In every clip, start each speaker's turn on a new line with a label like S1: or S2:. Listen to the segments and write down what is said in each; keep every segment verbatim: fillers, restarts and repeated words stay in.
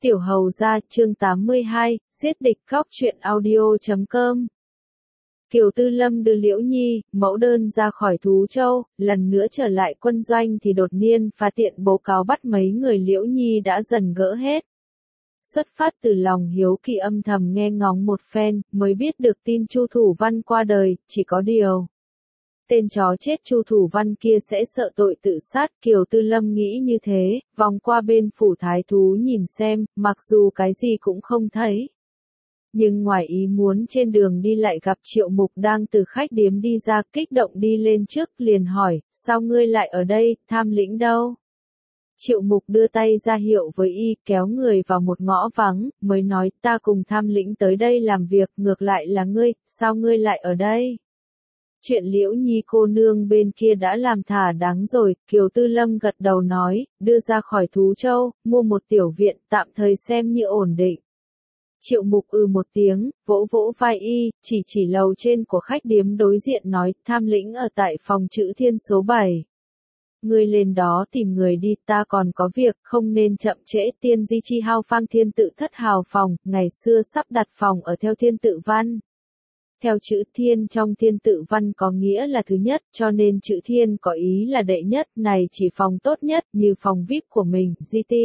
S1: Tiểu Hầu Gia chương tám mươi hai, giết địch cóc truyện audio chấm com. Kiều Tư Lâm đưa Liễu Nhi, mẫu đơn ra khỏi Thú Châu, lần nữa trở lại quân doanh thì đột nhiên phá tiện bố cáo bắt mấy người Liễu Nhi đã dần gỡ hết. Xuất phát từ lòng hiếu kỳ âm thầm nghe ngóng một phen, mới biết được tin Chu Thủ Văn qua đời, chỉ có điều. Tên chó chết Chu Thủ Văn kia sẽ sợ tội tự sát, Kiều Tư Lâm nghĩ như thế, vòng qua bên phủ thái thú nhìn xem, mặc dù cái gì cũng không thấy. Nhưng ngoài ý muốn trên đường đi lại gặp Triệu Mục đang từ khách điếm đi ra, kích động đi lên trước, liền hỏi, sao ngươi lại ở đây, Tham Lĩnh đâu? Triệu Mục đưa tay ra hiệu với y, kéo người vào một ngõ vắng, mới nói, ta cùng Tham Lĩnh tới đây làm việc, ngược lại là ngươi, sao ngươi lại ở đây? Chuyện Liễu Nhi cô nương bên kia đã làm thỏa đáng rồi, Kiều Tư Lâm gật đầu nói, đưa ra khỏi Thú Châu, mua một tiểu viện, tạm thời xem như ổn định. Triệu Mục ư một tiếng, vỗ vỗ vai y, chỉ chỉ lầu trên của khách điếm đối diện nói, Tham Lĩnh ở tại phòng Chữ Thiên số bảy. Ngươi lên đó tìm người đi, ta còn có việc, không nên chậm trễ. Tiên Di Chi Hao Phang Thiên Tự Thất hào phòng, ngày xưa sắp đặt phòng ở theo Thiên Tự Văn. Theo chữ Thiên trong Thiên Tự Văn có nghĩa là thứ nhất, cho nên chữ Thiên có ý là đệ nhất, này chỉ phòng tốt nhất, như phòng vi ai pi của mình, giê tê.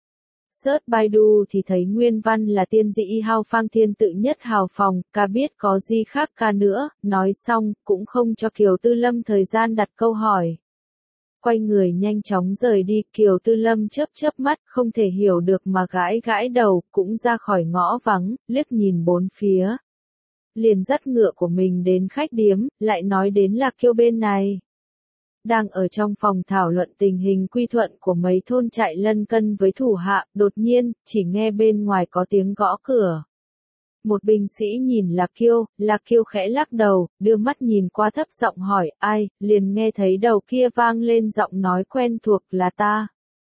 S1: Search Baidu thì thấy nguyên văn là Tiên Di Hao Phang Thiên Tự nhất hào phòng, ca biết có gì khác ca nữa, nói xong, cũng không cho Kiều Tư Lâm thời gian đặt câu hỏi. Quay người nhanh chóng rời đi, Kiều Tư Lâm chớp chớp mắt, không thể hiểu được mà gãi gãi đầu, cũng ra khỏi ngõ vắng, liếc nhìn bốn phía. Liền dắt ngựa của mình đến khách điếm, lại nói đến Lạc Kiêu bên này. Đang ở trong phòng thảo luận tình hình quy thuận của mấy thôn trại lân cân với thủ hạ, đột nhiên, chỉ nghe bên ngoài có tiếng gõ cửa. Một binh sĩ nhìn Lạc Kiêu, Lạc Kiêu khẽ lắc đầu, đưa mắt nhìn qua thấp giọng hỏi, ai, liền nghe thấy đầu kia vang lên giọng nói quen thuộc là ta.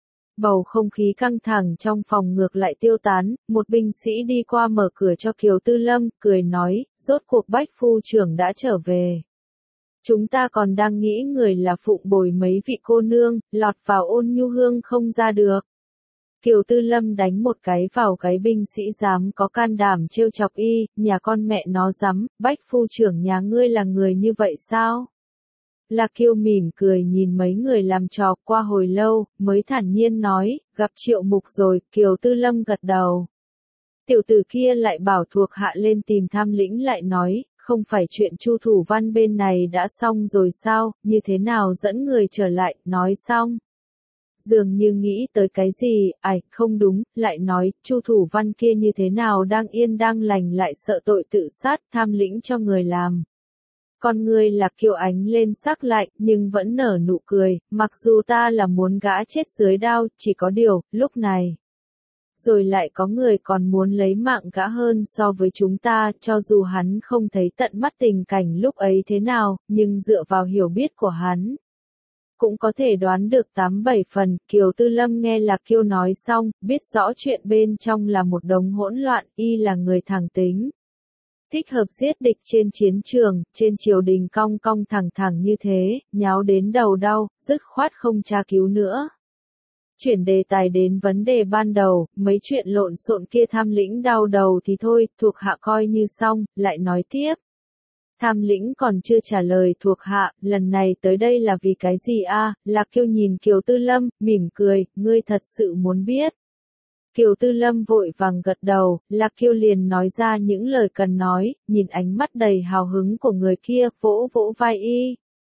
S1: Bầu không khí căng thẳng trong phòng ngược lại tiêu tán, một binh sĩ đi qua mở cửa cho Kiều Tư Lâm, cười nói, rốt cuộc Bách phu trưởng đã trở về. Chúng ta còn đang nghĩ người là phụng bồi mấy vị cô nương, lọt vào Ôn Nhu Hương không ra được. Kiều Tư Lâm đánh một cái vào cái binh sĩ dám có can đảm trêu chọc y, nhà con mẹ nó dám, Bách phu trưởng nhà ngươi là người như vậy sao? Lạc Kiêu mỉm cười nhìn mấy người làm trò, qua hồi lâu, mới thản nhiên nói, gặp Triệu Mục rồi, Kiều Tư Lâm gật đầu. Tiểu tử kia lại bảo thuộc hạ lên tìm Tham Lĩnh, lại nói, không phải chuyện Chu Thủ Văn bên này đã xong rồi sao, như thế nào dẫn người trở lại, nói xong. Dường như nghĩ tới cái gì, ai, không đúng, lại nói, Chu Thủ Văn kia như thế nào đang yên đang lành lại sợ tội tự sát, Tham Lĩnh cho người làm. Con người Lạc Kiêu ánh lên sắc lạnh, nhưng vẫn nở nụ cười, mặc dù ta là muốn gã chết dưới đao, chỉ có điều, lúc này. Rồi lại có người còn muốn lấy mạng gã hơn so với chúng ta, cho dù hắn không thấy tận mắt tình cảnh lúc ấy thế nào, nhưng dựa vào hiểu biết của hắn. Cũng có thể đoán được tám bảy phần, Kiều Tư Lâm nghe Lạc Kiêu nói xong, biết rõ chuyện bên trong là một đống hỗn loạn, y là người thẳng tính. Thích hợp giết địch trên chiến trường, trên triều đình cong cong thẳng thẳng như thế, nháo đến đầu đau, dứt khoát không tra cứu nữa. Chuyển đề tài đến vấn đề ban đầu, mấy chuyện lộn xộn kia Tham Lĩnh đau đầu thì thôi, thuộc hạ coi như xong, lại nói tiếp. Tham Lĩnh còn chưa trả lời thuộc hạ, lần này tới đây là vì cái gì a? Lạc Kiêu nhìn Kiều Tư Lâm, mỉm cười, ngươi thật sự muốn biết. Kiều Tư Lâm vội vàng gật đầu, Lạc Kiêu liền nói ra những lời cần nói, nhìn ánh mắt đầy hào hứng của người kia, vỗ vỗ vai y.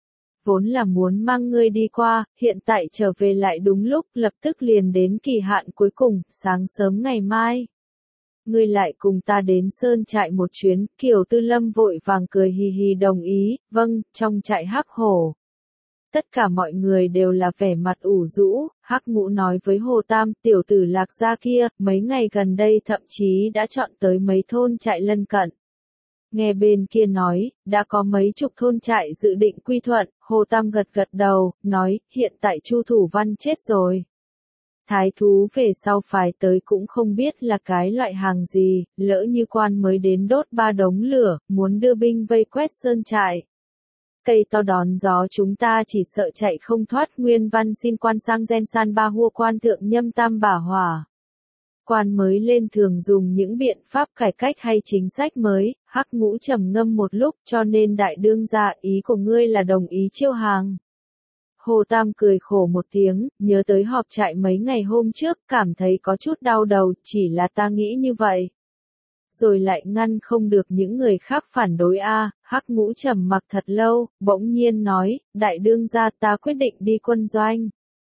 S1: Vốn là muốn mang ngươi đi qua, hiện tại trở về lại đúng lúc, lập tức liền đến kỳ hạn cuối cùng, sáng sớm ngày mai. Ngươi lại cùng ta đến sơn trại một chuyến, Kiều Tư Lâm vội vàng cười hì hì đồng ý, vâng, trong trại Hắc Hổ. Tất cả mọi người đều là vẻ mặt ủ rũ, Hắc Ngũ nói với Hồ Tam, tiểu tử Lạc gia kia, mấy ngày gần đây thậm chí đã chọn tới mấy thôn trại lân cận. Nghe bên kia nói, đã có mấy chục thôn trại dự định quy thuận, Hồ Tam gật gật đầu, nói, hiện tại Chu Thủ Văn chết rồi. Thái thú về sau phải tới cũng không biết là cái loại hàng gì, lỡ như quan mới đến đốt ba đống lửa, muốn đưa binh vây quét sơn trại. Cây to đón gió chúng ta chỉ sợ chạy không thoát. Nguyên văn xin quan sang gen san ba hua quan thượng nhâm tam bả hỏa. Quan mới lên thường dùng những biện pháp cải cách hay chính sách mới, Hắc Ngũ trầm ngâm một lúc, cho nên đại đương gia, ý của ngươi là đồng ý chiêu hàng. Hồ Tam cười khổ một tiếng, nhớ tới họp trại mấy ngày hôm trước, cảm thấy có chút đau đầu, chỉ là ta nghĩ như vậy. Rồi lại ngăn không được những người khác phản đối a. Hắc Ngũ trầm mặc thật lâu, bỗng nhiên nói, đại đương gia, ta quyết định đi quân doanh.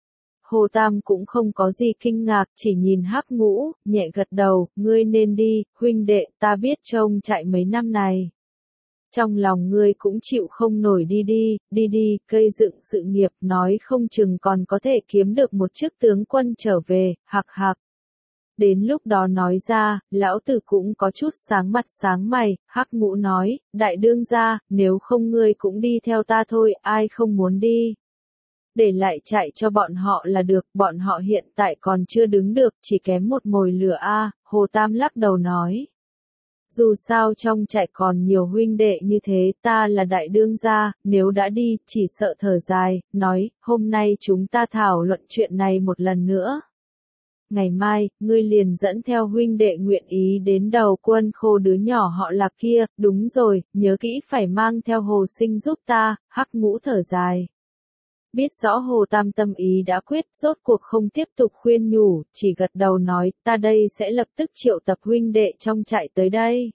S1: Hồ Tam cũng không có gì kinh ngạc, chỉ nhìn Hắc Ngũ, nhẹ gật đầu, ngươi nên đi, huynh đệ, ta biết trông trại mấy năm này. Trong lòng ngươi cũng chịu không nổi, đi đi, đi đi, gây dựng sự nghiệp, nói không chừng còn có thể kiếm được một chức tướng quân trở về, hạc hạc. Đến lúc đó nói ra, lão tử cũng có chút sáng mặt sáng mày. Hắc Ngũ nói, đại đương gia, nếu không ngươi cũng đi theo ta thôi, ai không muốn đi. Để lại chạy cho bọn họ là được, bọn họ hiện tại còn chưa đứng được, chỉ kém một mồi lửa a. Hồ Tam lắc đầu nói. Dù sao trong trại còn nhiều huynh đệ như thế, ta là đại đương gia, nếu đã đi, chỉ sợ thở dài, nói, hôm nay chúng ta thảo luận chuyện này một lần nữa. Ngày mai, ngươi liền dẫn theo huynh đệ nguyện ý đến đầu quân khô đứa nhỏ họ Lạc kia, đúng rồi, nhớ kỹ phải mang theo Hồ Sinh giúp ta. Hắc Ngũ thở dài. Biết rõ Hồ Tam tâm ý đã quyết, rốt cuộc không tiếp tục khuyên nhủ, chỉ gật đầu nói, ta đây sẽ lập tức triệu tập huynh đệ trong trại tới đây.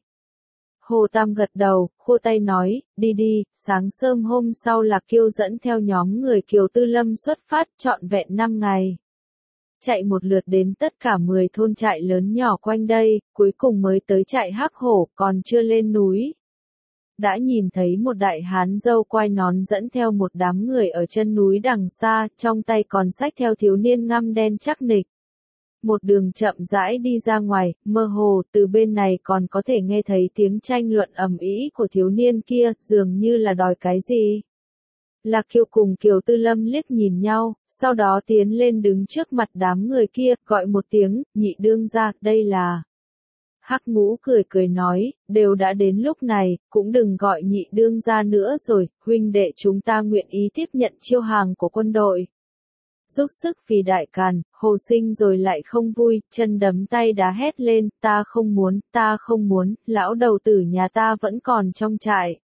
S1: Hồ Tam gật đầu, khô tay nói, đi đi. Sáng sớm hôm sau Lạc Kiêu dẫn theo nhóm người Kiều Tư Lâm xuất phát, trọn vẹn năm ngày. Chạy một lượt đến tất cả mười thôn trại lớn nhỏ quanh đây, cuối cùng mới tới trại Hắc Hổ, còn chưa lên núi. Đã nhìn thấy một đại hán râu quai nón dẫn theo một đám người ở chân núi đằng xa, trong tay còn xách theo thiếu niên ngăm đen chắc nịch. Một đường chậm rãi đi ra ngoài, mơ hồ, từ bên này còn có thể nghe thấy tiếng tranh luận ầm ĩ của thiếu niên kia, dường như là đòi cái gì. Lạc Kiêu cùng Kiều Tư Lâm liếc nhìn nhau, sau đó tiến lên đứng trước mặt đám người kia, gọi một tiếng, nhị đương gia, đây là... Hắc Ngũ cười cười nói, đều đã đến lúc này, cũng đừng gọi nhị đương gia nữa rồi, huynh đệ chúng ta nguyện ý tiếp nhận chiêu hàng của quân đội. Giúp sức vì đại càn, Hồ Sinh rồi lại không vui, chân đấm tay đá hét lên, ta không muốn, ta không muốn, lão đầu tử nhà ta vẫn còn trong trại.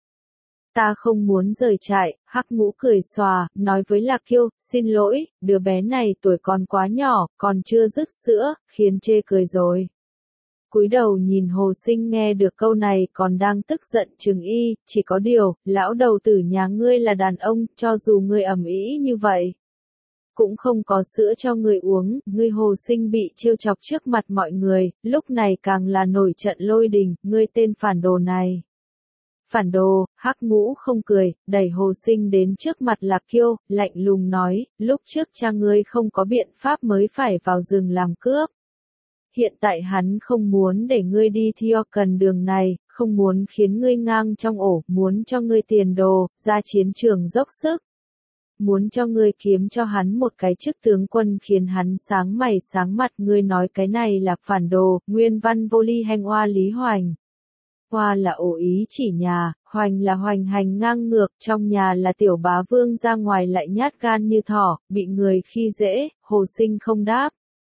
S1: Ta không muốn rời trại. Hắc Ngũ cười xòa, nói với Lạc Kiêu, xin lỗi, đứa bé này tuổi còn quá nhỏ, còn chưa dứt sữa, khiến chê cười rồi. Cúi đầu nhìn Hồ Sinh nghe được câu này còn đang tức giận chừng y, chỉ có điều, lão đầu tử nhà ngươi là đàn ông, cho dù ngươi ầm ĩ như vậy. Cũng không có sữa cho người uống, ngươi Hồ Sinh bị trêu chọc trước mặt mọi người, lúc này càng là nổi trận lôi đình, ngươi tên phản đồ này. Phản đồ. Hắc Ngũ không cười, đẩy Hồ Sinh đến trước mặt Lạc Kiêu, lạnh lùng nói, lúc trước cha ngươi không có biện pháp mới phải vào rừng làm cướp. Hiện tại hắn không muốn để ngươi đi theo cần đường này, không muốn khiến ngươi ngang trong ổ, muốn cho ngươi tiền đồ, ra chiến trường dốc sức. Muốn cho ngươi kiếm cho hắn một cái chức tướng quân khiến hắn sáng mày sáng mặt, ngươi nói cái này là phản đồ, nguyên văn vô ly hành oa Lý Hoành. Hoa là ổ ý chỉ nhà, hoành là hoành hành ngang ngược, trong nhà là tiểu bá vương ra ngoài lại nhát gan như thỏ, bị người khi dễ, Hồ Sinh không đáp.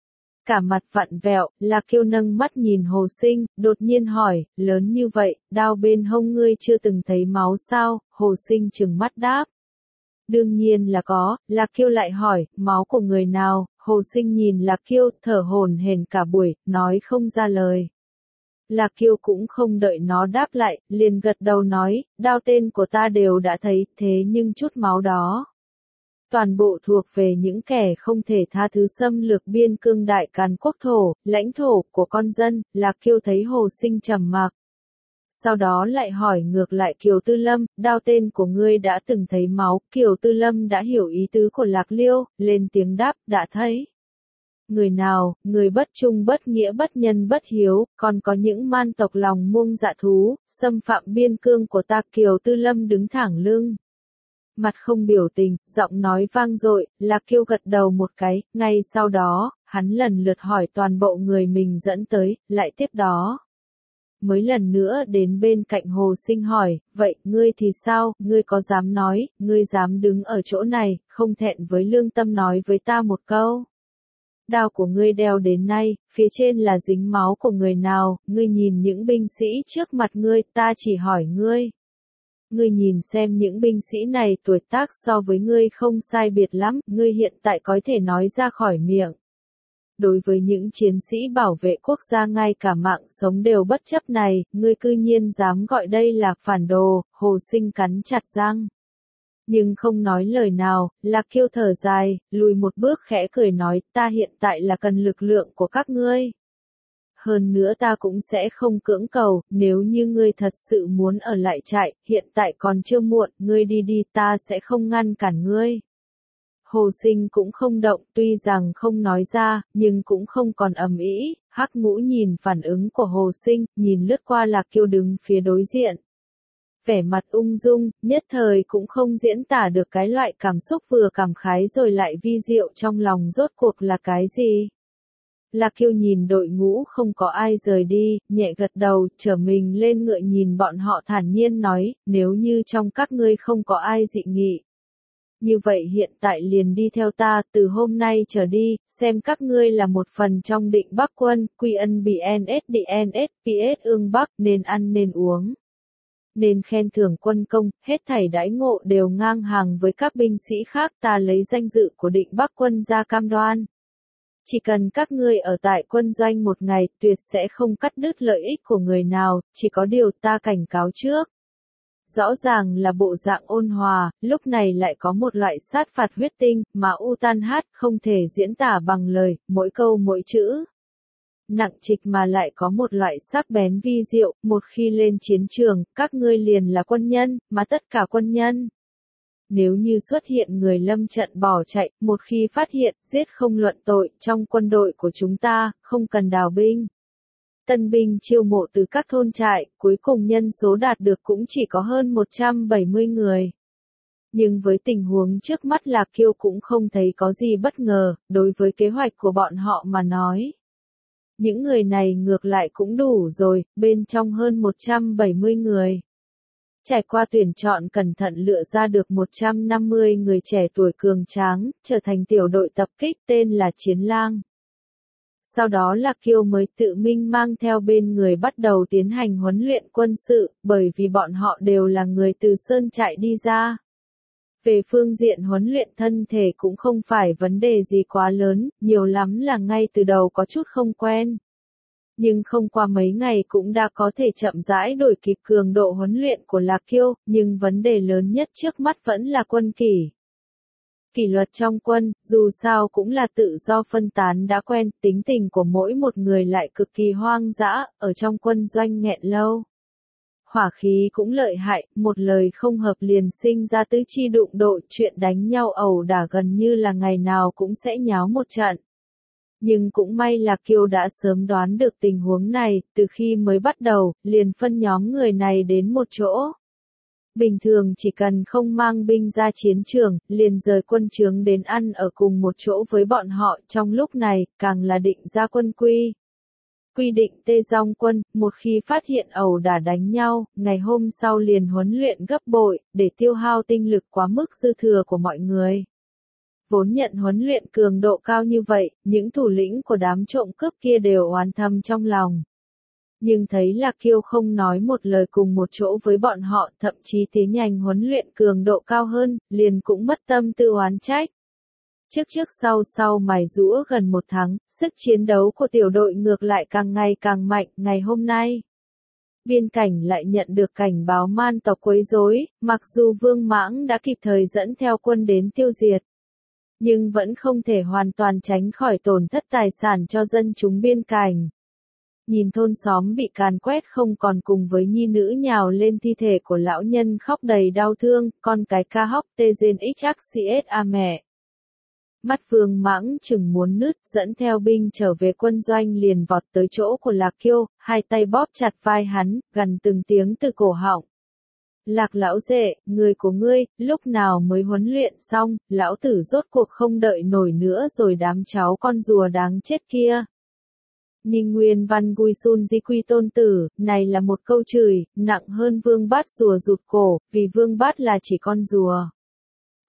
S1: Cả mặt vặn vẹo, Lạc Kiêu nâng mắt nhìn Hồ Sinh, đột nhiên hỏi, lớn như vậy, đao bên hông ngươi chưa từng thấy máu sao? Hồ Sinh trừng mắt đáp. Đương nhiên là có. Lạc Kiêu lại hỏi, máu của người nào? Hồ Sinh nhìn Lạc Kiêu, thở hổn hển cả buổi, nói không ra lời. Lạc Kiêu cũng không đợi nó đáp lại, liền gật đầu nói, đao tên của ta đều đã thấy, thế nhưng chút máu đó. Toàn bộ thuộc về những kẻ không thể tha thứ xâm lược biên cương đại càn quốc thổ, lãnh thổ của con dân. Lạc Kiêu thấy Hồ Sinh trầm mặc. Sau đó lại hỏi ngược lại Kiều Tư Lâm, đao tên của ngươi đã từng thấy máu. Kiều Tư Lâm đã hiểu ý tứ của Lạc Liêu, lên tiếng đáp, đã thấy. Người nào, người bất trung bất nghĩa bất nhân bất hiếu, còn có những man tộc lòng muông dạ thú, xâm phạm biên cương của ta. Kiều Tư Lâm đứng thẳng lưng. Mặt không biểu tình, giọng nói vang dội. Lạc Kiêu gật đầu một cái, ngay sau đó, hắn lần lượt hỏi toàn bộ người mình dẫn tới, lại tiếp đó. Mới lần nữa đến bên cạnh Hồ Sinh hỏi, vậy, ngươi thì sao, ngươi có dám nói, ngươi dám đứng ở chỗ này, không thẹn với lương tâm nói với ta một câu. Đao của ngươi đeo đến nay, phía trên là dính máu của người nào, ngươi nhìn những binh sĩ trước mặt ngươi, ta chỉ hỏi ngươi. Ngươi nhìn xem những binh sĩ này tuổi tác so với ngươi không sai biệt lắm, ngươi hiện tại có thể nói ra khỏi miệng. Đối với những chiến sĩ bảo vệ quốc gia ngay cả mạng sống đều bất chấp này, ngươi cư nhiên dám gọi đây là phản đồ, Hồ Sinh cắn chặt răng. Nhưng không nói lời nào, Lạc Kiêu thở dài, lùi một bước khẽ cười nói, ta hiện tại là cần lực lượng của các ngươi. Hơn nữa ta cũng sẽ không cưỡng cầu, nếu như ngươi thật sự muốn ở lại trại, hiện tại còn chưa muộn, ngươi đi đi, ta sẽ không ngăn cản ngươi. Hồ Sinh cũng không động, tuy rằng không nói ra, nhưng cũng không còn ầm ĩ. Hắc Ngũ nhìn phản ứng của Hồ Sinh, nhìn lướt qua Lạc Kiêu đứng phía đối diện. Vẻ mặt ung dung, nhất thời cũng không diễn tả được cái loại cảm xúc vừa cảm khái rồi lại vi diệu trong lòng rốt cuộc là cái gì. Lạc Kiêu nhìn đội ngũ không có ai rời đi, nhẹ gật đầu, trở mình lên ngựa nhìn bọn họ thản nhiên nói, nếu như trong các ngươi không có ai dị nghị. Như vậy hiện tại liền đi theo ta, từ hôm nay trở đi, xem các ngươi là một phần trong Định Bắc quân, quy ân bê en ét đê en ét pê ét ương Bắc, nên ăn nên uống. Nên khen thưởng quân công, hết thảy đãi ngộ đều ngang hàng với các binh sĩ khác, ta lấy danh dự của Định Bắc quân ra cam đoan. Chỉ cần các ngươi ở tại quân doanh một ngày, tuyệt sẽ không cắt đứt lợi ích của người nào, chỉ có điều ta cảnh cáo trước. Rõ ràng là bộ dạng ôn hòa, lúc này lại có một loại sát phạt huyết tinh, mà U Tan hát không thể diễn tả bằng lời, mỗi câu mỗi chữ. Nặng trịch mà lại có một loại sắc bén vi diệu, một khi lên chiến trường, các ngươi liền là quân nhân, mà tất cả quân nhân. Nếu như xuất hiện người lâm trận bỏ chạy, một khi phát hiện, giết không luận tội, trong quân đội của chúng ta, không cần đào binh. Tân binh chiêu mộ từ các thôn trại, cuối cùng nhân số đạt được cũng chỉ có hơn một trăm bảy mươi người. Nhưng với tình huống trước mắt Lạc Kiêu cũng không thấy có gì bất ngờ, đối với kế hoạch của bọn họ mà nói. Những người này ngược lại cũng đủ rồi, bên trong hơn một trăm bảy mươi người. Trải qua tuyển chọn cẩn thận lựa ra được một trăm năm mươi người trẻ tuổi cường tráng, trở thành tiểu đội tập kích tên là Chiến Lang. Sau đó Lạc Kiêu mới tự mình mang theo bên người bắt đầu tiến hành huấn luyện quân sự, bởi vì bọn họ đều là người từ sơn trại đi ra. Về phương diện huấn luyện thân thể cũng không phải vấn đề gì quá lớn, nhiều lắm là ngay từ đầu có chút không quen. Nhưng không qua mấy ngày cũng đã có thể chậm rãi đổi kịp cường độ huấn luyện của Lạc Kiêu, nhưng vấn đề lớn nhất trước mắt vẫn là quân kỷ. Kỷ luật trong quân, dù sao cũng là tự do phân tán đã quen, tính tình của mỗi một người lại cực kỳ hoang dã, ở trong quân doanh nghẹn lâu. Hỏa khí cũng lợi hại, một lời không hợp liền sinh ra tứ chi đụng độ, chuyện đánh nhau ẩu đả gần như là ngày nào cũng sẽ nháo một trận. Nhưng cũng may là Kiêu đã sớm đoán được tình huống này, từ khi mới bắt đầu, liền phân nhóm người này đến một chỗ. Bình thường chỉ cần không mang binh ra chiến trường, liền rời quân trướng đến ăn ở cùng một chỗ với bọn họ, trong lúc này, càng là định ra quân quy. Quy định tê dong quân, một khi phát hiện ẩu đả đánh nhau, ngày hôm sau liền huấn luyện gấp bội, để tiêu hao tinh lực quá mức dư thừa của mọi người. Vốn nhận huấn luyện cường độ cao như vậy, những thủ lĩnh của đám trộm cướp kia đều oán thầm trong lòng. Nhưng thấy Lạc Kiêu không nói một lời cùng một chỗ với bọn họ, thậm chí tiến hành huấn luyện cường độ cao hơn, liền cũng mất tâm tư oán trách. Trước trước sau sau mài giũa gần một tháng, sức chiến đấu của tiểu đội ngược lại càng ngày càng mạnh, ngày hôm nay. Biên cảnh lại nhận được cảnh báo man tộc quấy rối, mặc dù Vương Mãng đã kịp thời dẫn theo quân đến tiêu diệt. Nhưng vẫn không thể hoàn toàn tránh khỏi tổn thất tài sản cho dân chúng biên cảnh. Nhìn thôn xóm bị càn quét không còn cùng với nhi nữ nhào lên thi thể của lão nhân khóc đầy đau thương, con cái ca hóc tê rên xxcs a mẹ. Mắt Vương Mãng chừng muốn nứt, dẫn theo binh trở về quân doanh liền vọt tới chỗ của Lạc Kiêu, hai tay bóp chặt vai hắn, gằn từng tiếng từ cổ họng. Lạc lão rể, người của ngươi, lúc nào mới huấn luyện xong, lão tử rốt cuộc không đợi nổi nữa rồi đám cháu con rùa đáng chết kia. Ninh Nguyên Văn Gui Sun Di Quy tôn tử, này là một câu chửi, nặng hơn Vương Bát rùa rụt cổ, vì Vương Bát là chỉ con rùa.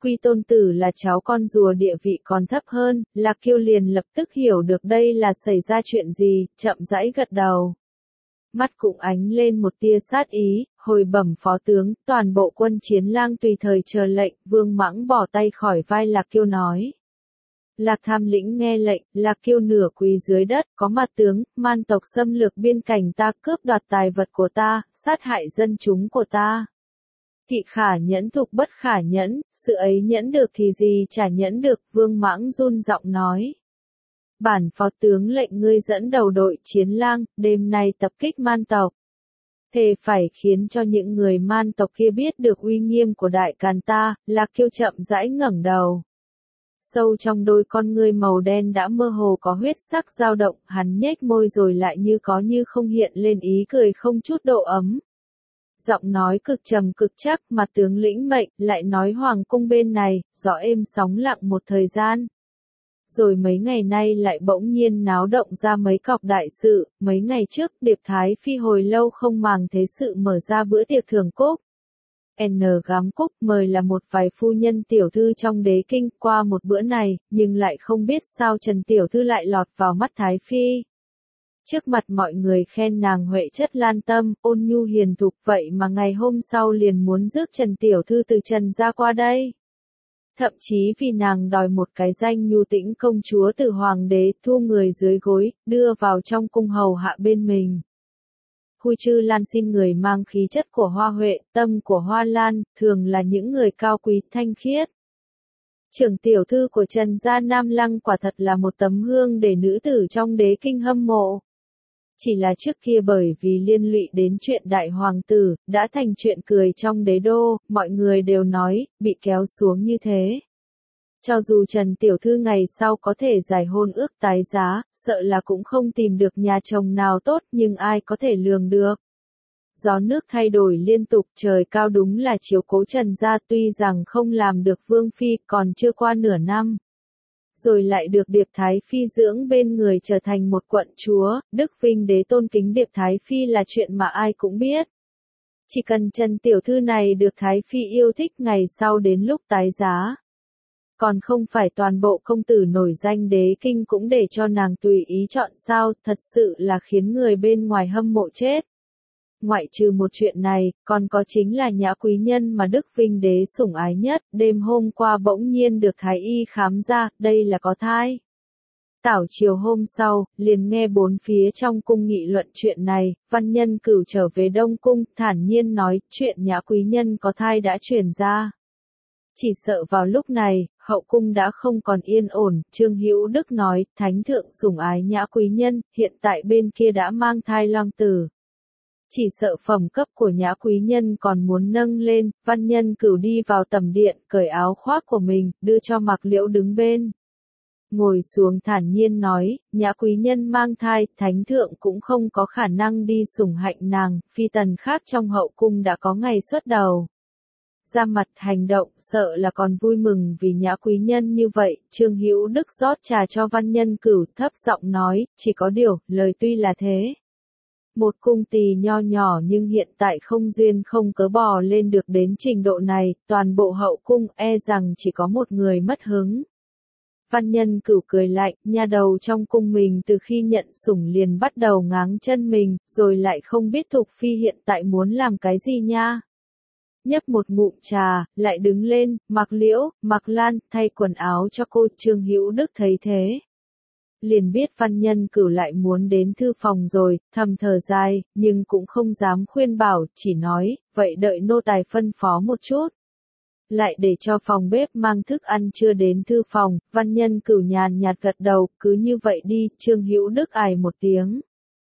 S1: Quy tôn tử là cháu con rùa địa vị còn thấp hơn, Lạc Kiêu liền lập tức hiểu được đây là xảy ra chuyện gì, chậm rãi gật đầu. Mắt cũng ánh lên một tia sát ý, hồi bẩm phó tướng, toàn bộ quân Chiến Lang tùy thời chờ lệnh, Vương Mãng bỏ tay khỏi vai Lạc Kiêu nói. Lạc Tham lĩnh nghe lệnh, Lạc Kiêu nửa quỳ dưới đất, có mặt tướng, man tộc xâm lược biên cảnh ta, cướp đoạt tài vật của ta, sát hại dân chúng của ta. Thị khả nhẫn thục bất khả nhẫn, sự ấy nhẫn được thì gì chả nhẫn được, Vương Mãng run giọng nói. Bản phó tướng lệnh ngươi dẫn đầu đội Chiến Lang, đêm nay tập kích man tộc. Thề phải khiến cho những người man tộc kia biết được uy nghiêm của đại càn ta, Lạc Kiêu chậm rãi ngẩng đầu. Sâu trong đôi con ngươi màu đen đã mơ hồ có huyết sắc dao động, hắn nhếch môi rồi lại như có như không hiện lên ý cười không chút độ ấm. Giọng nói cực trầm cực chắc, mà tướng lĩnh mệnh, lại nói hoàng cung bên này, gió êm sóng lặng một thời gian. Rồi mấy ngày nay lại bỗng nhiên náo động ra mấy cọc đại sự, mấy ngày trước, Điệp Thái Phi hồi lâu không màng thế sự mở ra bữa tiệc thưởng cúc. N gám cúc mời là một vài phu nhân tiểu thư trong đế kinh, qua một bữa này, nhưng lại không biết sao Trần tiểu thư lại lọt vào mắt Thái Phi. Trước mặt mọi người khen nàng huệ chất lan tâm, ôn nhu hiền thục, vậy mà ngày hôm sau liền muốn rước Trần tiểu thư từ Trần ra qua đây. Thậm chí vì nàng đòi một cái danh nhu tĩnh công chúa từ hoàng đế, thu người dưới gối, đưa vào trong cung hầu hạ bên mình. Huy Chư Lan xin người mang khí chất của hoa huệ, tâm của hoa lan, thường là những người cao quý, thanh khiết. Trưởng tiểu thư của Trần gia Nam Lăng quả thật là một tấm hương để nữ tử trong đế kinh hâm mộ. Chỉ là trước kia bởi vì liên lụy đến chuyện đại hoàng tử, đã thành chuyện cười trong đế đô, mọi người đều nói, bị kéo xuống như thế. Cho dù Trần tiểu thư ngày sau có thể giải hôn ước tái giá, sợ là cũng không tìm được nhà chồng nào tốt, nhưng ai có thể lường được. Gió nước thay đổi liên tục, trời cao đúng là chiếu cố Trần gia, tuy rằng không làm được vương phi, còn chưa qua nửa năm. Rồi lại được Điệp Thái Phi dưỡng bên người trở thành một quận chúa, Đức Vinh đế tôn kính Điệp Thái Phi là chuyện mà ai cũng biết. Chỉ cần Trần tiểu thư này được Thái Phi yêu thích, ngày sau đến lúc tái giá. Còn không phải toàn bộ công tử nổi danh đế kinh cũng để cho nàng tùy ý chọn sao, thật sự là khiến người bên ngoài hâm mộ chết. Ngoại trừ một chuyện này, còn có chính là Nhã quý nhân mà Đức Vinh đế sủng ái nhất, đêm hôm qua bỗng nhiên được thái y khám ra, đây là có thai. Tảo chiều hôm sau, liền nghe bốn phía trong cung nghị luận chuyện này, Văn Nhân Cửu trở về Đông Cung, thản nhiên nói, chuyện Nhã quý nhân có thai đã truyền ra. Chỉ sợ vào lúc này, hậu cung đã không còn yên ổn, Trương Hữu Đức nói, thánh thượng sủng ái Nhã quý nhân, hiện tại bên kia đã mang thai long tử. Chỉ sợ phẩm cấp của Nhã quý nhân còn muốn nâng lên, Văn Nhân Cửu đi vào tầm điện, cởi áo khoác của mình, đưa cho Mạc Liễu đứng bên. Ngồi xuống thản nhiên nói, Nhã quý nhân mang thai, thánh thượng cũng không có khả năng đi sủng hạnh nàng, phi tần khác trong hậu cung đã có ngày xuất đầu. Ra mặt hành động, sợ là còn vui mừng vì Nhã quý nhân như vậy, Trương Hữu Đức rót trà cho Văn Nhân Cửu, thấp giọng nói, chỉ có điều, lời tuy là thế. Một cung tỳ nho nhỏ nhưng hiện tại không duyên không cớ bò lên được đến trình độ này, toàn bộ hậu cung e rằng chỉ có một người mất hứng. Văn Nhân Cửu cười lạnh, nha đầu trong cung mình từ khi nhận sủng liền bắt đầu ngáng chân mình, rồi lại không biết Thục Phi hiện tại muốn làm cái gì nha. Nhấp một ngụm trà, lại đứng lên, Mạc Liễu, Mạc Lan, thay quần áo cho cô. Trương Hữu Đức thấy thế. Liền biết Văn Nhân Cửu lại muốn đến thư phòng rồi, thầm thở dài, nhưng cũng không dám khuyên bảo, chỉ nói, vậy đợi nô tài phân phó một chút. Lại để cho phòng bếp mang thức ăn trưa đến thư phòng, Văn Nhân Cửu nhàn nhạt gật đầu, cứ như vậy đi, Trương Hữu Đức ải một tiếng.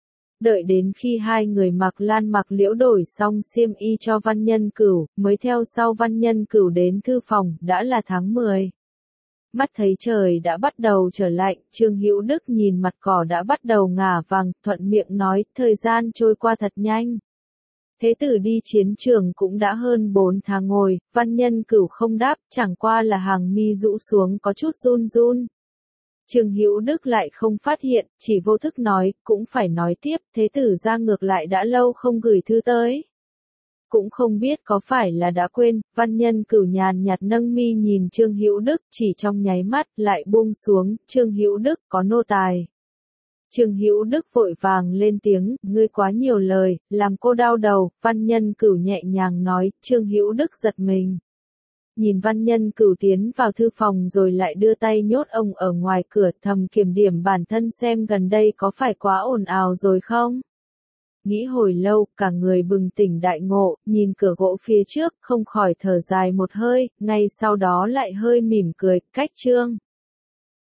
S1: Đợi đến khi hai người Mạc Lan Mạc Liễu đổi xong xiêm y cho Văn Nhân Cửu, mới theo sau Văn Nhân Cửu đến thư phòng, đã là tháng mười. Mắt thấy trời đã bắt đầu trở lạnh, Trương Hữu Đức nhìn mặt cỏ đã bắt đầu ngả vàng, thuận miệng nói, thời gian trôi qua thật nhanh. Thế tử đi chiến trường cũng đã hơn bốn tháng ngồi, Văn Nhân Cửu không đáp, chẳng qua là hàng mi rũ xuống có chút run run. Trương Hữu Đức lại không phát hiện, chỉ vô thức nói, cũng phải nói tiếp, thế tử ra ngược lại đã lâu không gửi thư tới. cũng không biết có phải là đã quên, Văn Nhân Cửu nhàn nhạt nâng mi nhìn Trương Hữu Đức, chỉ trong nháy mắt, lại buông xuống, Trương Hữu Đức có nô tài. Trương Hữu Đức vội vàng lên tiếng, ngươi quá nhiều lời, làm cô đau đầu, Văn Nhân Cửu nhẹ nhàng nói, Trương Hữu Đức giật mình. Nhìn Văn Nhân Cửu tiến vào thư phòng rồi lại đưa tay nhốt ông ở ngoài cửa, thầm kiểm điểm bản thân xem gần đây có phải quá ồn ào rồi không? Nghĩ hồi lâu, cả người bừng tỉnh đại ngộ, nhìn cửa gỗ phía trước, không khỏi thở dài một hơi, ngay sau đó lại hơi mỉm cười, cách Trương